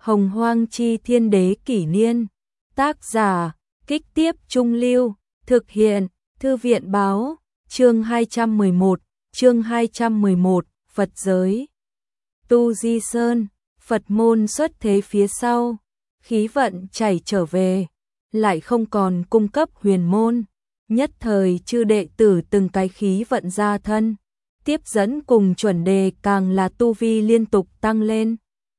Hồng Hoang Chi Thiên Đế Kỷ Niên. Tác giả, Kích Tiếp Trung Lưu. Thực hiện, Thư viện Báo. Chương 211, Phật giới. Tu Di Sơn, Phật môn xuất thế phía sau, khí vận chảy trở về, lại không còn cung cấp huyền môn. Nhất thời chư đệ tử từng cái khí vận ra thân, tiếp dẫn cùng chuẩn đề càng là tu vi liên tục tăng lên.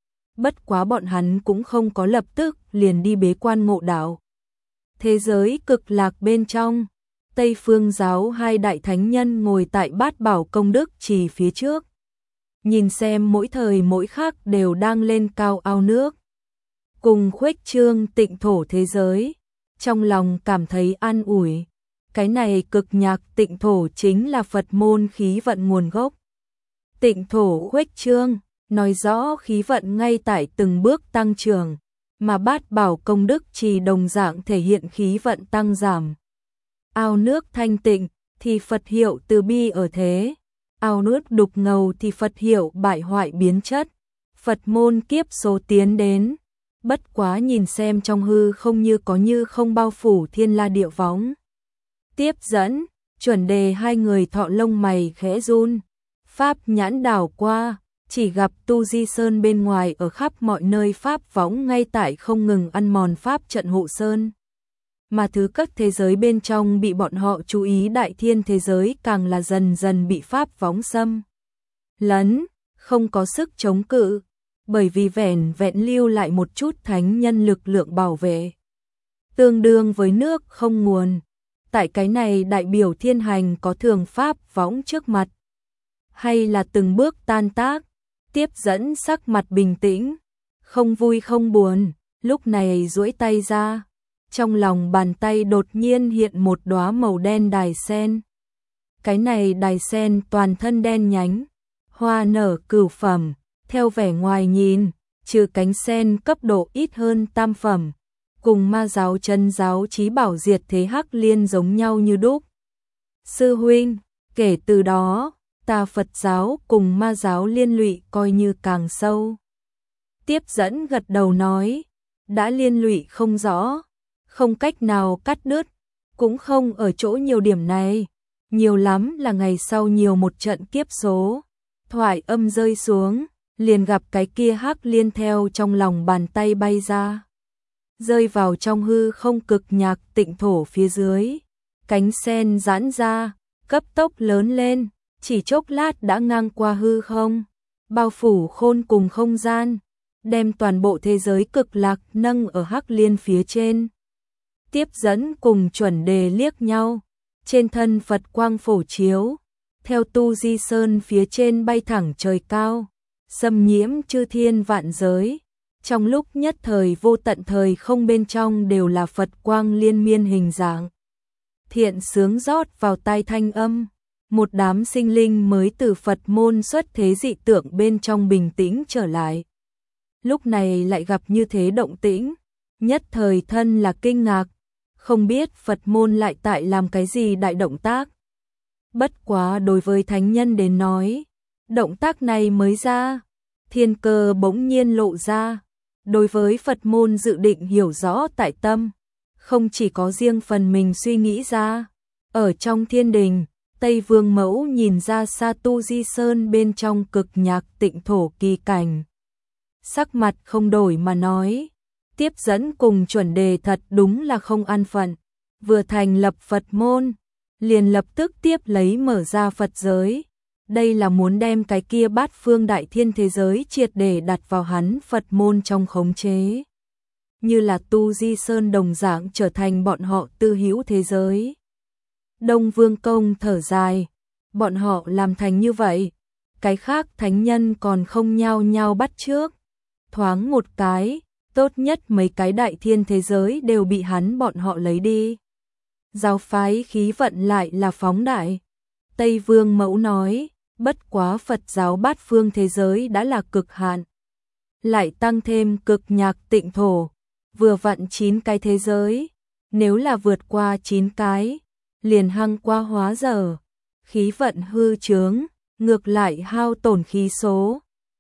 Bất quá bọn hắn cũng không có lập tức liền đi bế quan ngộ đạo. Thế giới cực lạc bên trong, Tây Phương giáo hai đại thánh nhân ngồi tại Bát Bảo Công Đức Trì phía trước. Nhìn xem mỗi thời mỗi khắc đều đang lên cao ao nước, cùng khuếch trương tịnh thổ thế giới, trong lòng cảm thấy an ủi. Cái này cực nhạc tịnh thổ chính là Phật môn khí vận nguồn gốc. Tịnh thổ khuếch trương, nói rõ khí vận ngay tại từng bước tăng trưởng, mà Bát Bảo Công Đức Trì đồng dạng thể hiện khí vận tăng giảm. Ao nước thanh tịnh thì Phật hiệu từ bi ở thế, ao nước đục ngầu thì Phật hiệu bại hoại biến chất. Phật môn kiếp số tiến đến, bất quá nhìn xem trong hư không như có như không bao phủ thiên la địa võng. Tiếp dẫn, chuẩn đề hai người thọ lông mày khẽ run, pháp nhãn đảo qua, chỉ gặp Tu Di Sơn bên ngoài ở khắp mọi nơi pháp võng ngay tại không ngừng ăn mòn pháp trận hộ sơn. Mà thứ các thế giới bên trong bị bọn họ chú ý đại thiên thế giới càng là dần dần bị pháp võng xâm lấn, không có sức chống cự, bởi vì vẻn vẹn lưu lại một chút thánh nhân lực lượng bảo vệ. Tương đương với nước không nguồn, tại cái này đại biểu thiên hành có thường pháp võng trước mặt, hay là từng bước tan tác. Tiếp dẫn sắc mặt bình tĩnh, không vui không buồn, lúc này duỗi tay ra, trong lòng bàn tay đột nhiên hiện một đóa màu đen đài sen. Cái này đài sen toàn thân đen nhánh, hoa nở cửu phẩm, theo vẻ ngoài nhìn, trừ cánh sen cấp độ ít hơn tam phẩm, cùng ma giáo chân giáo chí bảo diệt thế Hắc Liên giống nhau như đúc. Sư huynh, kể từ đó, ta Phật giáo cùng ma giáo liên lụy coi như càng sâu. Tiếp dẫn gật đầu nói, đã liên lụy không rõ, không cách nào cắt đứt, cũng không ở chỗ nhiều điểm này, nhiều lắm là ngày sau nhiều một trận kiếp số. Thoại âm rơi xuống, liền gặp cái kia Hắc Liên theo trong lòng bàn tay bay ra, rơi vào trong hư không cực nhạc tịnh thổ phía dưới, cánh sen giãn ra, cấp tốc lớn lên. Chỉ chốc lát đã ngang qua hư không, bao phủ khôn cùng không gian, đem toàn bộ thế giới cực lạc nâng ở Hắc Liên phía trên. Tiếp dẫn cùng chuẩn đề liếc nhau, trên thân Phật quang phổ chiếu, theo Tu Di Sơn phía trên bay thẳng trời cao, xâm nhiễm chư thiên vạn giới. Trong lúc nhất thời vô tận thời không bên trong đều là Phật quang liên miên hình dạng. Thiện sướng rót vào tai thanh âm. Một đám sinh linh mới từ Phật môn xuất thế dị tượng bên trong bình tĩnh trở lại. Lúc này lại gặp như thế động tĩnh, nhất thời thân là kinh ngạc, không biết Phật môn lại tại làm cái gì đại động tác. Bất quá đối với thánh nhân đến nói, động tác này mới ra, thiên cơ bỗng nhiên lộ ra. Đối với Phật môn dự định hiểu rõ tại tâm, không chỉ có riêng phần mình suy nghĩ ra, ở trong thiên đình. Tây Vương Mẫu nhìn ra xa Tu Di Sơn bên trong cực nhạc tịnh thổ kỳ cảnh. Sắc mặt không đổi mà nói, tiếp dẫn cùng chuẩn đề thật đúng là không an phận. Vừa thành lập Phật môn, liền lập tức tiếp lấy mở ra Phật giới. Đây là muốn đem cái kia bát phương đại thiên thế giới triệt để đặt vào hắn Phật môn trong khống chế. Như là Tu Di Sơn đồng dạng trở thành bọn họ tư hữu thế giới. Đông Vương Công thở dài, bọn họ làm thành như vậy, cái khác thánh nhân còn không nhao nhao bắt chước. Thoáng một cái, tốt nhất mấy cái đại thiên thế giới đều bị bọn họ lấy đi. Giáo phái khí vận lại là phóng đại. Tây Vương Mẫu nói, bất quá Phật giáo bát phương thế giới đã là cực hạn. Lại tăng thêm cực nhạc tịnh thổ, vừa vặn 9 cái thế giới, nếu là vượt qua 9 cái, liền hăng qua hóa dở, khí vận hư chướng, ngược lại hao tổn khí số.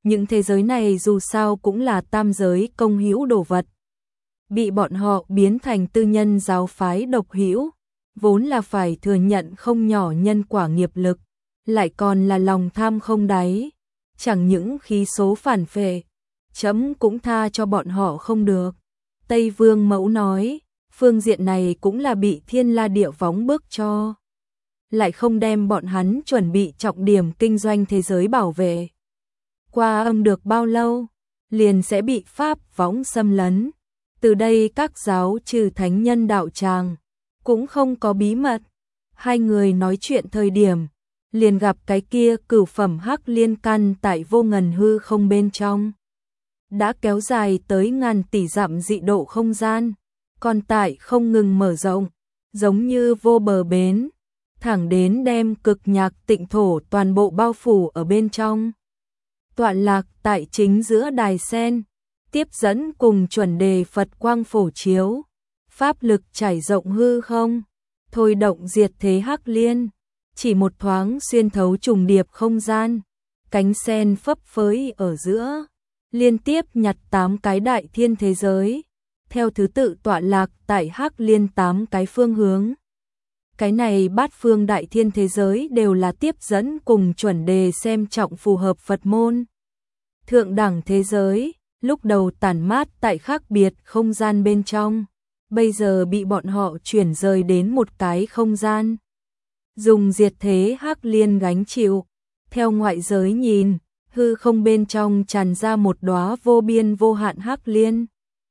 Những thế giới này dù sao cũng là tam giới công hữu đồ vật. Bị bọn họ biến thành tư nhân giáo phái độc hữu, vốn là phải thừa nhận không nhỏ nhân quả nghiệp lực, lại còn là lòng tham không đáy. Chẳng những khí số phản phệ, chấm cũng tha cho bọn họ không được. Tây Vương Mẫu nói, phương diện này cũng là bị Thiên La Địa Võng bức cho. Lại không đem bọn hắn chuẩn bị trọng điểm kinh doanh thế giới bảo vệ. Qua âm được bao lâu, liền sẽ bị Pháp võng xâm lấn. Từ đây các giáo trừ thánh nhân đạo tràng, cũng không có bí mật. Hai người nói chuyện thời điểm, liền gặp cái kia cửu phẩm hắc liên căn tại vô ngần hư không bên trong. Đã kéo dài tới ngàn tỷ dặm dị độ không gian, còn tại không ngừng mở rộng, giống như vô bờ bến, thẳng đến đem cực nhạc tịnh thổ toàn bộ bao phủ ở bên trong. Tọa lạc tại chính giữa đài sen, tiếp dẫn cùng chuẩn đề Phật quang phổ chiếu, pháp lực trải rộng hư không, thôi động diệt thế hắc liên, chỉ một thoáng xuyên thấu trùng điệp không gian, cánh sen phấp phới ở giữa, liên tiếp nhặt 8 cái đại thiên thế giới, theo thứ tự tọa lạc tại hắc liên 8 cái phương hướng. Cái này bát phương đại thiên thế giới đều là tiếp dẫn cùng chuẩn đề xem trọng phù hợp Phật môn. Thượng đẳng thế giới, lúc đầu tản mát tại khác biệt không gian bên trong, bây giờ bị bọn họ chuyển rời đến một cái không gian. Dùng diệt thế hắc liên gánh chịu, theo ngoại giới nhìn, hư không bên trong tràn ra một đóa vô biên vô hạn hắc liên.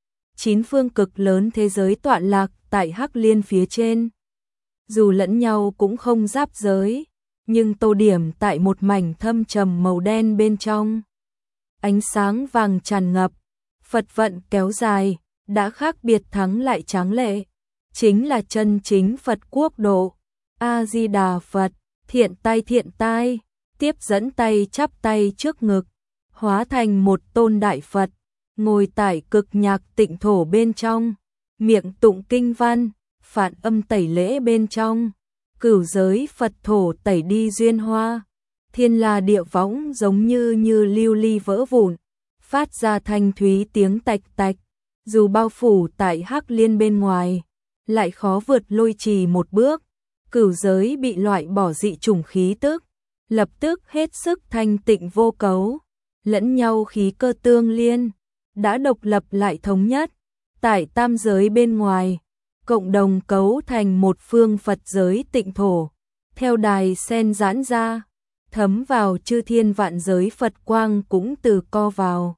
9 phương cực lớn thế giới tọa lạc tại hắc liên phía trên. Dù lẫn nhau cũng không giáp giới, nhưng tô điểm tại một mảnh thâm trầm màu đen bên trong. Ánh sáng vàng tràn ngập, Phật vận kéo dài, đã khác biệt thắng lại tráng lệ. Chính là chân chính Phật quốc độ. A-di-đà Phật, thiện tai, tiếp dẫn tay chắp tay trước ngực, hóa thành một tôn đại Phật, ngồi tại cực nhạc tịnh thổ bên trong, miệng tụng kinh văn, phản âm tẩy lễ bên trong, cửu giới Phật thổ tẩy đi duyên hoa, Thiên La Địa Võng giống như lưu ly vỡ vụn, phát ra thanh thúy tiếng tạch tạch, dù bao phủ tại hắc liên bên ngoài, lại khó vượt lôi trì một bước, cửu giới bị loại bỏ dị chủng khí tức, lập tức hết sức thanh tịnh vô cấu, lẫn nhau khí cơ tương liên, đã độc lập lại thống nhất, tại tam giới bên ngoài, cộng đồng cấu thành một phương Phật giới tịnh thổ, theo đài sen giãn ra, thấm vào chư thiên vạn giới Phật quang cũng từ co vào.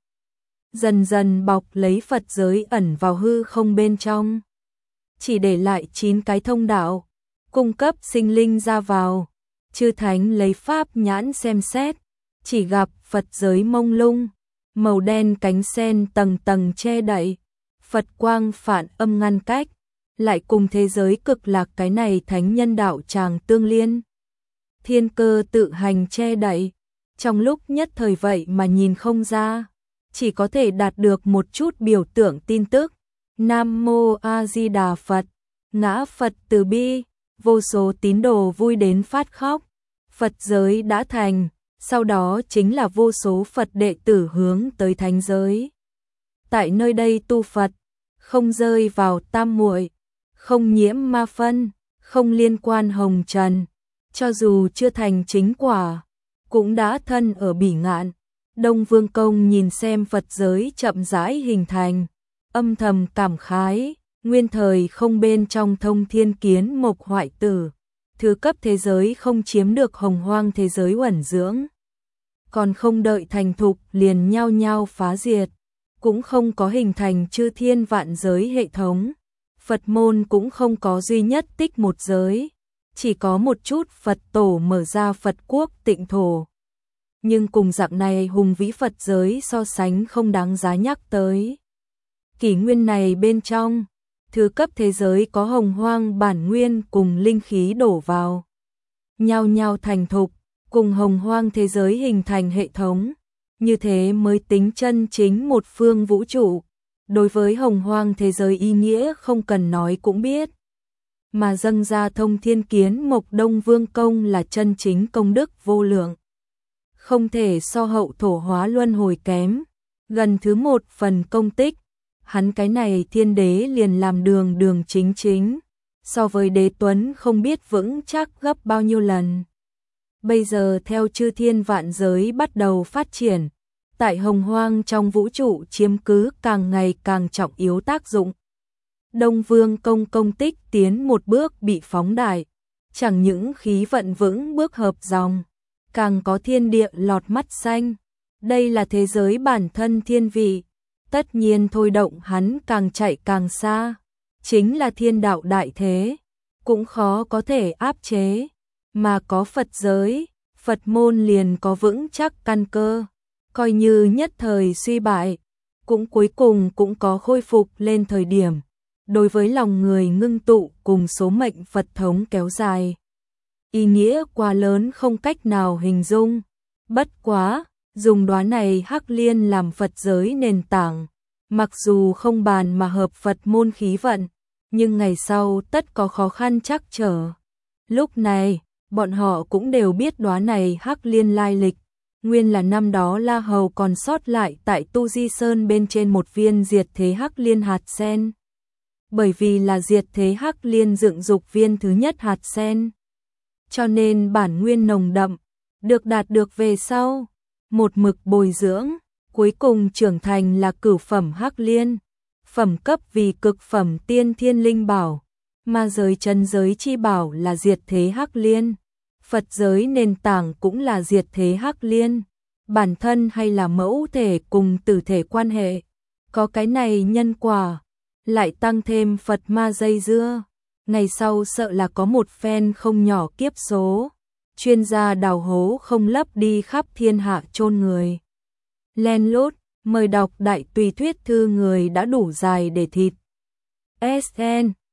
Dần dần bọc lấy Phật giới ẩn vào hư không bên trong. Chỉ để lại 9 cái thông đạo, cung cấp sinh linh ra vào. Chư thánh lấy pháp nhãn xem xét, chỉ gặp Phật giới mông lung, màu đen cánh sen tầng tầng che đậy, Phật quang phản âm ngăn cách, lại cùng thế giới cực lạc cái này thánh nhân đạo tràng tương liên. Thiên cơ tự hành che đậy, trong lúc nhất thời vậy mà nhìn không ra, chỉ có thể đạt được một chút biểu tượng tin tức. Nam Mô A Di Đà Phật, ngã Phật từ bi, vô số tín đồ vui đến phát khóc. Phật giới đã thành, sau đó chính là vô số Phật đệ tử hướng tới thánh giới. Tại nơi đây tu Phật, không rơi vào tam muội, không nhiễm ma phân, không liên quan hồng trần, cho dù chưa thành chính quả, cũng đã thân ở bỉ ngạn. Đông Vương Công nhìn xem Phật giới chậm rãi hình thành, âm thầm cảm khái, nguyên thời không bên trong thông thiên kiến mộc hoại tử, thứ cấp thế giới không chiếm được hồng hoang thế giới uẩn dưỡng. Còn không đợi thành thục liền nhao nhao phá diệt, cũng không có hình thành chư thiên vạn giới hệ thống. Phật môn cũng không có duy nhất tích một giới, chỉ có một chút Phật tổ mở ra Phật quốc tịnh thổ. Nhưng cùng dạng này hùng vĩ Phật giới so sánh không đáng giá nhắc tới. Kỷ nguyên này bên trong, thứ cấp thế giới có hồng hoang bản nguyên cùng linh khí đổ vào. Nhao nhao thành thục, cùng hồng hoang thế giới hình thành hệ thống. Như thế mới tính chân chính một phương vũ trụ. Đối với hồng hoang thế giới ý nghĩa không cần nói cũng biết. Mà dâng ra thông thiên kiến mộc Đông Vương Công là chân chính công đức vô lượng. không thể so hậu thổ hóa luân hồi kém, gần thứ 1/phần công tích, hắn cái này thiên đế liền làm đường đường chính chính, so với đế tuấn không biết vững chắc gấp bao nhiêu lần. Bây giờ theo chư thiên vạn giới bắt đầu phát triển, tại hồng hoang trong vũ trụ chiếm cứ càng ngày càng trọng yếu tác dụng. Đông Vương công tích tiến một bước bị phóng đại, chẳng những khí vận vững bước hợp dòng, càng có thiên địa lọt mắt xanh. Đây là thế giới bản thân thiên vị, tất nhiên thôi động hắn càng chạy càng xa, chính là thiên đạo đại thế, cũng khó có thể áp chế, mà có Phật giới, Phật môn liền có vững chắc căn cơ, coi như nhất thời suy bại, cũng cuối cùng cũng có khôi phục lên thời điểm. Đối với lòng người ngưng tụ cùng số mệnh Phật thống kéo dài, ý nghĩa quá lớn không cách nào hình dung. Bất quá, dùng đóa này hắc liên làm Phật giới nền tảng, mặc dù không bàn mà hợp Phật môn khí vận, nhưng ngày sau tất có khó khăn trắc trở. Lúc này, bọn họ cũng đều biết đóa này hắc liên lai lịch, nguyên là năm đó La Hầu còn sót lại tại Tu Di Sơn bên trên một viên diệt thế hắc liên hạt sen. Bởi vì là diệt thế hắc liên dựng dục viên thứ nhất hạt sen, cho nên bản nguyên nồng đậm, được đạt được về sau, một mực bồi dưỡng, cuối cùng trưởng thành là cửu phẩm hắc liên, phẩm cấp vì cực phẩm tiên thiên linh bảo, ma giới chân giới chi bảo là diệt thế hắc liên, Phật giới nền tảng cũng là diệt thế hắc liên, bản thân hay là mẫu thể cùng tử thể quan hệ, có cái này nhân quả, lại tăng thêm Phật ma dây dưa, ngày sau sợ là có một phen không nhỏ kiếp số, chuyên gia đào hố không lấp đi khắp thiên hạ chôn người. Len lút, mời đọc đại tùy thuyết thư người đã đủ dài để thịt. SN